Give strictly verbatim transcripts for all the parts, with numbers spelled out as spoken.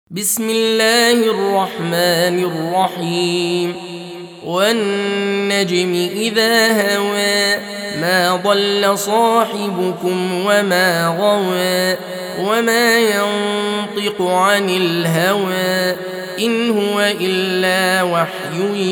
بسم الله الرحمن الرحيم والنجم إذا هوى ما ضل صاحبكم وما غوى وما ينطق عن الهوى إن هو إلا وحي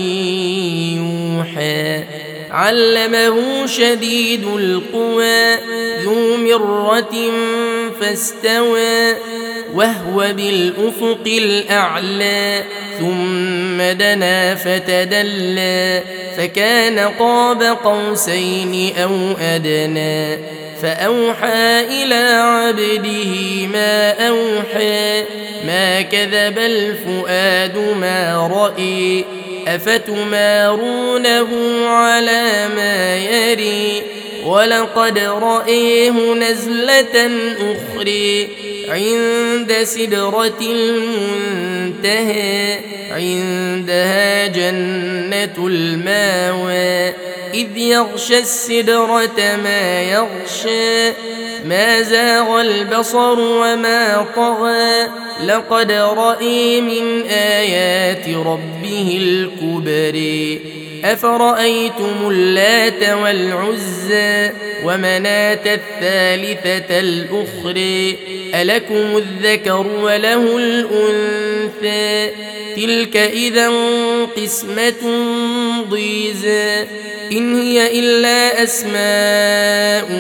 يوحى علمه شديد القوى ذو مرة فاستوى وهو بالأفق الأعلى ثم دنا فتدلى فكان قاب قوسين أو أدنى فأوحى إلى عبده ما أوحى ما كذب الفؤاد ما رأي أفتمارونه على ما يري ولقد رأيه نزلة أخرى عند سدرة المنتهى عندها جنة الماوى إذ يغشى السدرة ما يغشى ما زاغ البصر وما طغى لقد رأى من آيات ربه الكبر أفرأيتم اللات والعزى ومناة الثالثة الأخرى ألكم الذكر وله الأنثى تلك إذا قسمة ضيزى إن هي إلا أسماء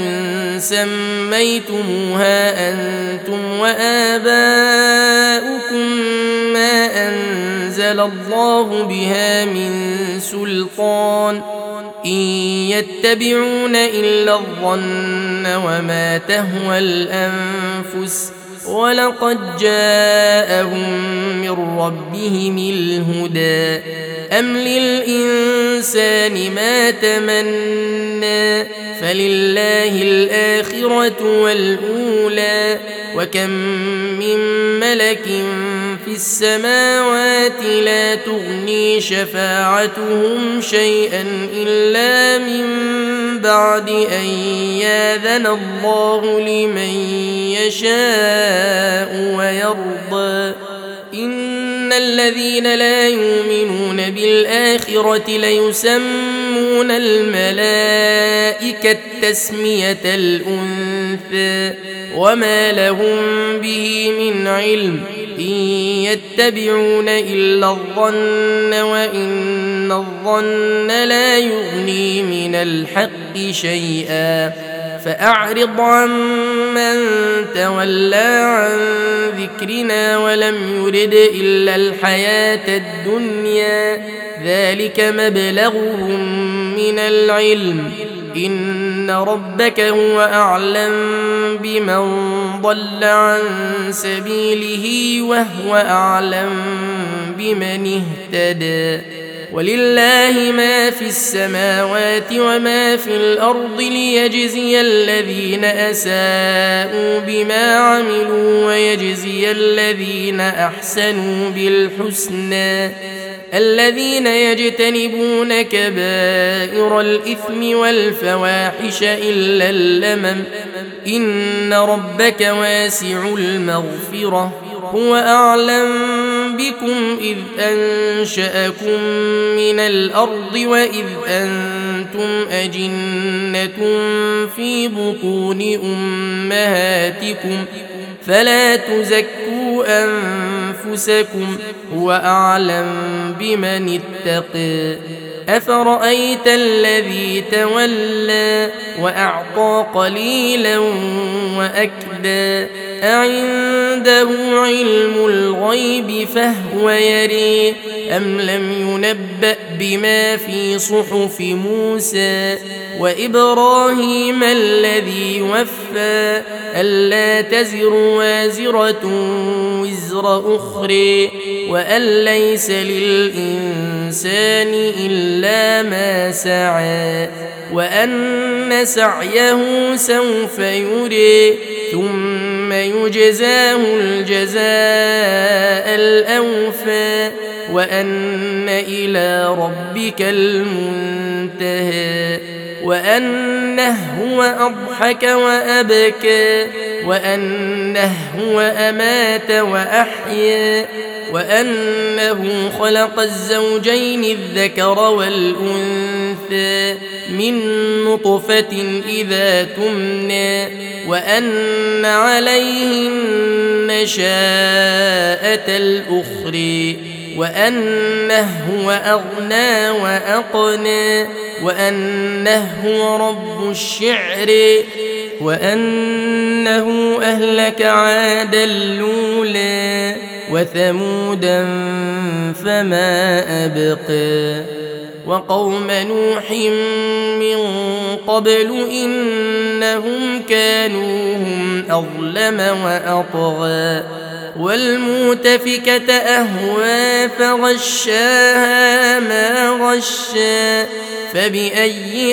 سميتموها أنتم وآباؤكم ما أنزل الله بها من سلطان إن يتبعون إلا الظن وما تهوى الأنفس ولقد جاءهم من ربهم الهدى أم للإنسان ما تمنى فلله الآخرة والأولى وكم من ملك في السماوات لا تغني شفاعتهم شيئا إلا من بعد أن ياذن الله لمن يشاء ويرضى إن الذين لا يؤمنون بالآخرة ليسمون الملائكة تسمية الأنثى وما لهم به من علم إن يتبعون إلا الظن وإن الظن لا يغني من الحق شيئا فأعرض عمن تولى عن ذكرنا ولم يرد إلا الحياة الدنيا ذلك مبلغهم من العلم إن ربك هو أعلم بمن ضل عن سبيله وهو أعلم بمن اهتدى ولله ما في السماوات وما في الأرض ليجزي الذين أساءوا بما عملوا ويجزي الذين أحسنوا بالحسنى الذين يجتنبون كبائر الإثم والفواحش إلا اللمم إن ربك واسع المغفرة هو أعلم بكم إذ أنشأكم من الأرض وإذ أنتم أجنة في بطون أمهاتكم فلا تزكوا أنفسكم هو أعلم بمن اتقى أفرأيت الذي تولى وأعطى قليلا وأكدى أعنده علم الغيب فهو يري أم لم ينبأ بما في صحف موسى وإبراهيم الذي وفى ألا تزر وازرة وزر أخرى وأن ليس للإنسان إلا ما سعى وأن سعيه سوف يري ثم يجزاه الجزاء الأوفى وأن إلى ربك المنتهى وأنه هو أضحك وأبكى وأنه هو أمات وأحيا وأنه خلق الزوجين الذكر والأنثى من نطفة إذا تمنى وأن عليه النشاءة الأخرى وأنه هو أغنى وأقنى وأنه هو رب الشعر وأنه أهلك عادا الأولى وثمودا فما أبقى وقوم نوح من قبل إنهم كانوا هم أظلم وأطغى والمؤتفكة أهوى فغشاها ما غشا فبأي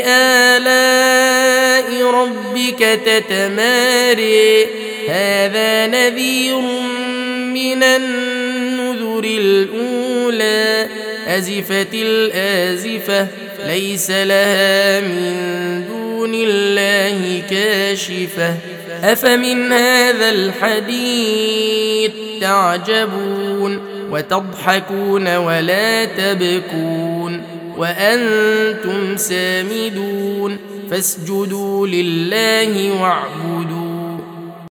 آلاء ربك تتماري هذا نذير من النذر الأولى أزفت الآزفة ليس لها من دون الله كاشفة أفمن هذا الحديث تعجبون وتضحكون ولا تبكون وأنتم سامدون فاسجدوا لله واعبدوا